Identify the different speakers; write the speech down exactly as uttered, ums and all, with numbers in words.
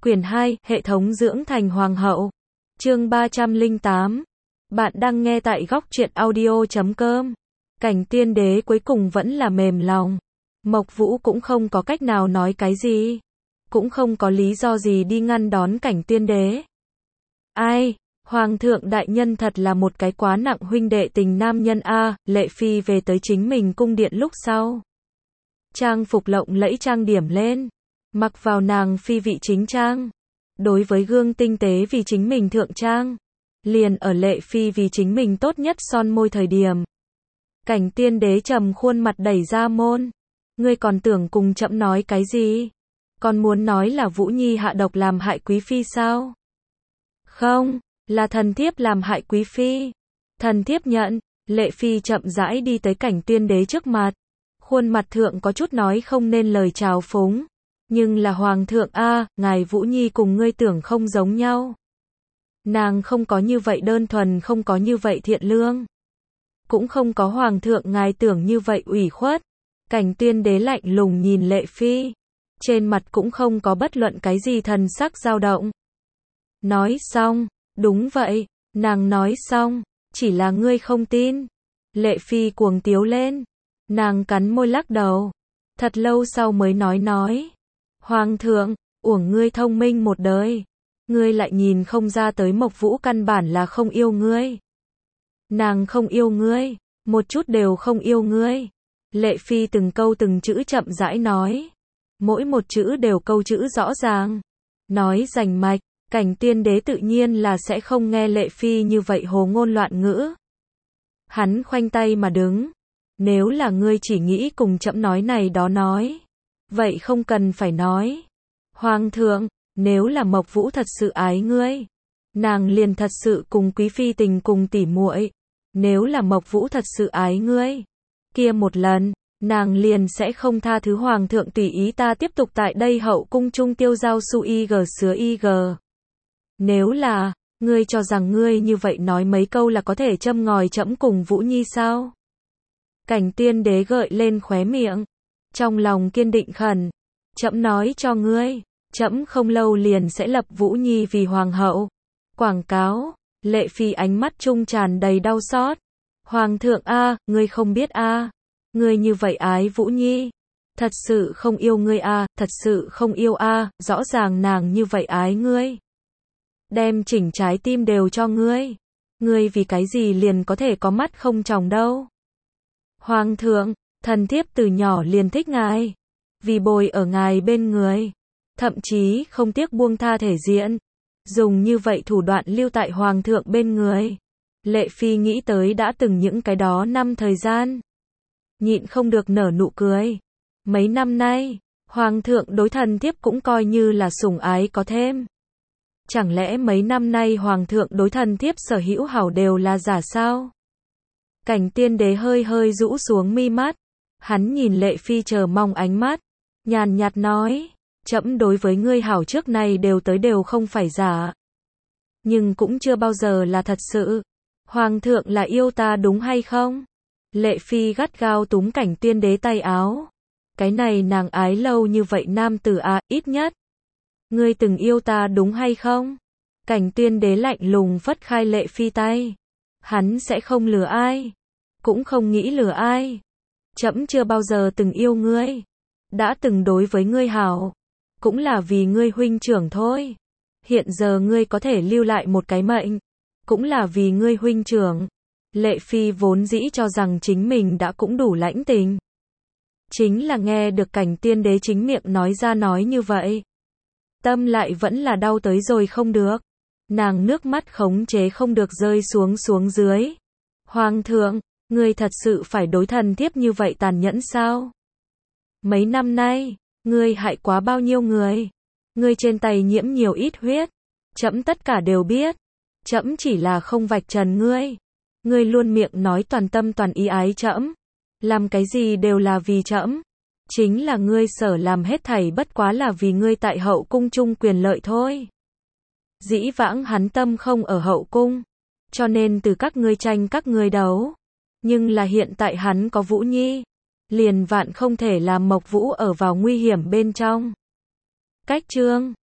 Speaker 1: Quyển hai, Hệ thống dưỡng thành hoàng hậu. Chương ba trăm lẻ tám. Bạn đang nghe tại góc truyện audio chấm com. Cảnh tiên đế cuối cùng vẫn là mềm lòng. Mộc Vũ cũng không có cách nào nói cái gì. Cũng không có lý do gì đi ngăn đón cảnh tiên đế. Ai, Hoàng thượng đại nhân thật là một cái quá nặng huynh đệ tình nam nhân a. Lệ Phi về tới chính mình cung điện lúc sau. Trang phục lộng lẫy trang điểm lên. Mặc vào nàng phi vị chính trang. Đối với gương tinh tế vì chính mình thượng trang. Liền ở Lệ Phi vì chính mình tốt nhất son môi thời điểm. Cảnh tiên đế trầm khuôn mặt đẩy ra môn. Ngươi còn tưởng cùng chậm nói cái gì? Còn muốn nói là Vũ Nhi hạ độc làm hại quý phi sao? Không, là thần thiếp làm hại quý phi. Thần thiếp nhận. Lệ Phi chậm rãi đi tới cảnh tiên đế trước mặt. Khuôn mặt thượng có chút nói không nên lời trào phúng. Nhưng là hoàng thượng a, ngài Vũ Nhi cùng ngươi tưởng không giống nhau. Nàng không có như vậy đơn thuần, không có như vậy thiện lương. Cũng không có hoàng thượng ngài tưởng như vậy ủy khuất. Cảnh tiên đế lạnh lùng nhìn Lệ Phi. Trên mặt cũng không có bất luận cái gì thần sắc dao động. Nói xong, đúng vậy, nàng nói xong, chỉ là ngươi không tin. Lệ Phi cuồng tiếu lên. Nàng cắn môi lắc đầu. Thật lâu sau mới nói nói. Hoàng thượng, uổng ngươi thông minh một đời. Ngươi lại nhìn không ra tới Mộc Vũ căn bản là không yêu ngươi. Nàng không yêu ngươi, một chút đều không yêu ngươi. Lệ Phi từng câu từng chữ chậm rãi nói. Mỗi một chữ đều câu chữ rõ ràng. Nói rành mạch, cảnh tiên đế tự nhiên là sẽ không nghe Lệ Phi như vậy hồ ngôn loạn ngữ. Hắn khoanh tay mà đứng. Nếu là ngươi chỉ nghĩ cùng chậm nói này đó nói. Vậy không cần phải nói. Hoàng thượng, nếu là Mộc Vũ thật sự ái ngươi, nàng liền thật sự cùng quý phi tình cùng tỉ muội. Nếu là Mộc Vũ thật sự ái ngươi, kia một lần, nàng liền sẽ không tha thứ hoàng thượng tùy ý ta tiếp tục tại đây hậu cung trung tiêu giao su y g sứa y g. Nếu là, ngươi cho rằng ngươi như vậy nói mấy câu là có thể châm ngòi trẫm cùng Vũ Nhi sao? Cảnh tiên đế gợi lên khóe miệng. Trong lòng kiên định khẩn. Trẫm nói cho ngươi, trẫm không lâu liền sẽ lập Vũ Nhi vì hoàng hậu. Quảng cáo. Lệ Phi ánh mắt trung tràn đầy đau xót. Hoàng thượng a, ngươi không biết a, ngươi như vậy ái Vũ Nhi, thật sự không yêu ngươi a, thật sự không yêu a, rõ ràng nàng như vậy ái ngươi, đem chỉnh trái tim đều cho ngươi, ngươi vì cái gì liền có thể có mắt không tròng đâu? Hoàng thượng, thần thiếp từ nhỏ liền thích ngài, vì bồi ở ngài bên người, thậm chí không tiếc buông tha thể diện, dùng như vậy thủ đoạn lưu tại hoàng thượng bên người. Lệ Phi nghĩ tới đã từng những cái đó năm thời gian, nhịn không được nở nụ cười. Mấy năm nay, hoàng thượng đối thần thiếp cũng coi như là sủng ái có thêm. Chẳng lẽ mấy năm nay hoàng thượng đối thần thiếp sở hữu hảo đều là giả sao? Cảnh tiên đế hơi hơi rũ xuống mi mắt, hắn nhìn Lệ Phi chờ mong ánh mắt, nhàn nhạt nói, trẫm đối với ngươi hảo trước này đều tới đều không phải giả, nhưng cũng chưa bao giờ là thật sự. Hoàng thượng là yêu ta đúng hay không? Lệ Phi gắt gao túm cảnh tiên đế tay áo. Cái này nàng ái lâu như vậy nam tử à, ít nhất. Ngươi từng yêu ta đúng hay không? Cảnh tiên đế lạnh lùng phất khai Lệ Phi tay. Hắn sẽ không lừa ai. Cũng không nghĩ lừa ai. Trẫm chưa bao giờ từng yêu ngươi. Đã từng đối với ngươi hảo. Cũng là vì ngươi huynh trưởng thôi. Hiện giờ ngươi có thể lưu lại một cái mệnh. Cũng là vì ngươi huynh trưởng. Lệ Phi vốn dĩ cho rằng chính mình đã cũng đủ lãnh tình. Chính là nghe được cảnh tiên đế chính miệng nói ra nói như vậy. Tâm lại vẫn là đau tới rồi không được. Nàng nước mắt khống chế không được rơi xuống xuống dưới. Hoàng thượng, ngươi thật sự phải đối thần thiếp như vậy tàn nhẫn sao? Mấy năm nay, ngươi hại quá bao nhiêu người? Ngươi trên tay nhiễm nhiều ít huyết? Trẫm tất cả đều biết. Trẫm chỉ là không vạch trần ngươi. Ngươi luôn miệng nói toàn tâm toàn ý ái trẫm, làm cái gì đều là vì trẫm. Chính là ngươi sở làm hết thảy bất quá là vì ngươi tại hậu cung chung quyền lợi thôi. Dĩ vãng hắn tâm không ở hậu cung, cho nên từ các ngươi tranh các ngươi đấu. Nhưng là hiện tại hắn có Vũ Nhi, liền vạn không thể làm Mộc Vũ ở vào nguy hiểm bên trong. Cách chương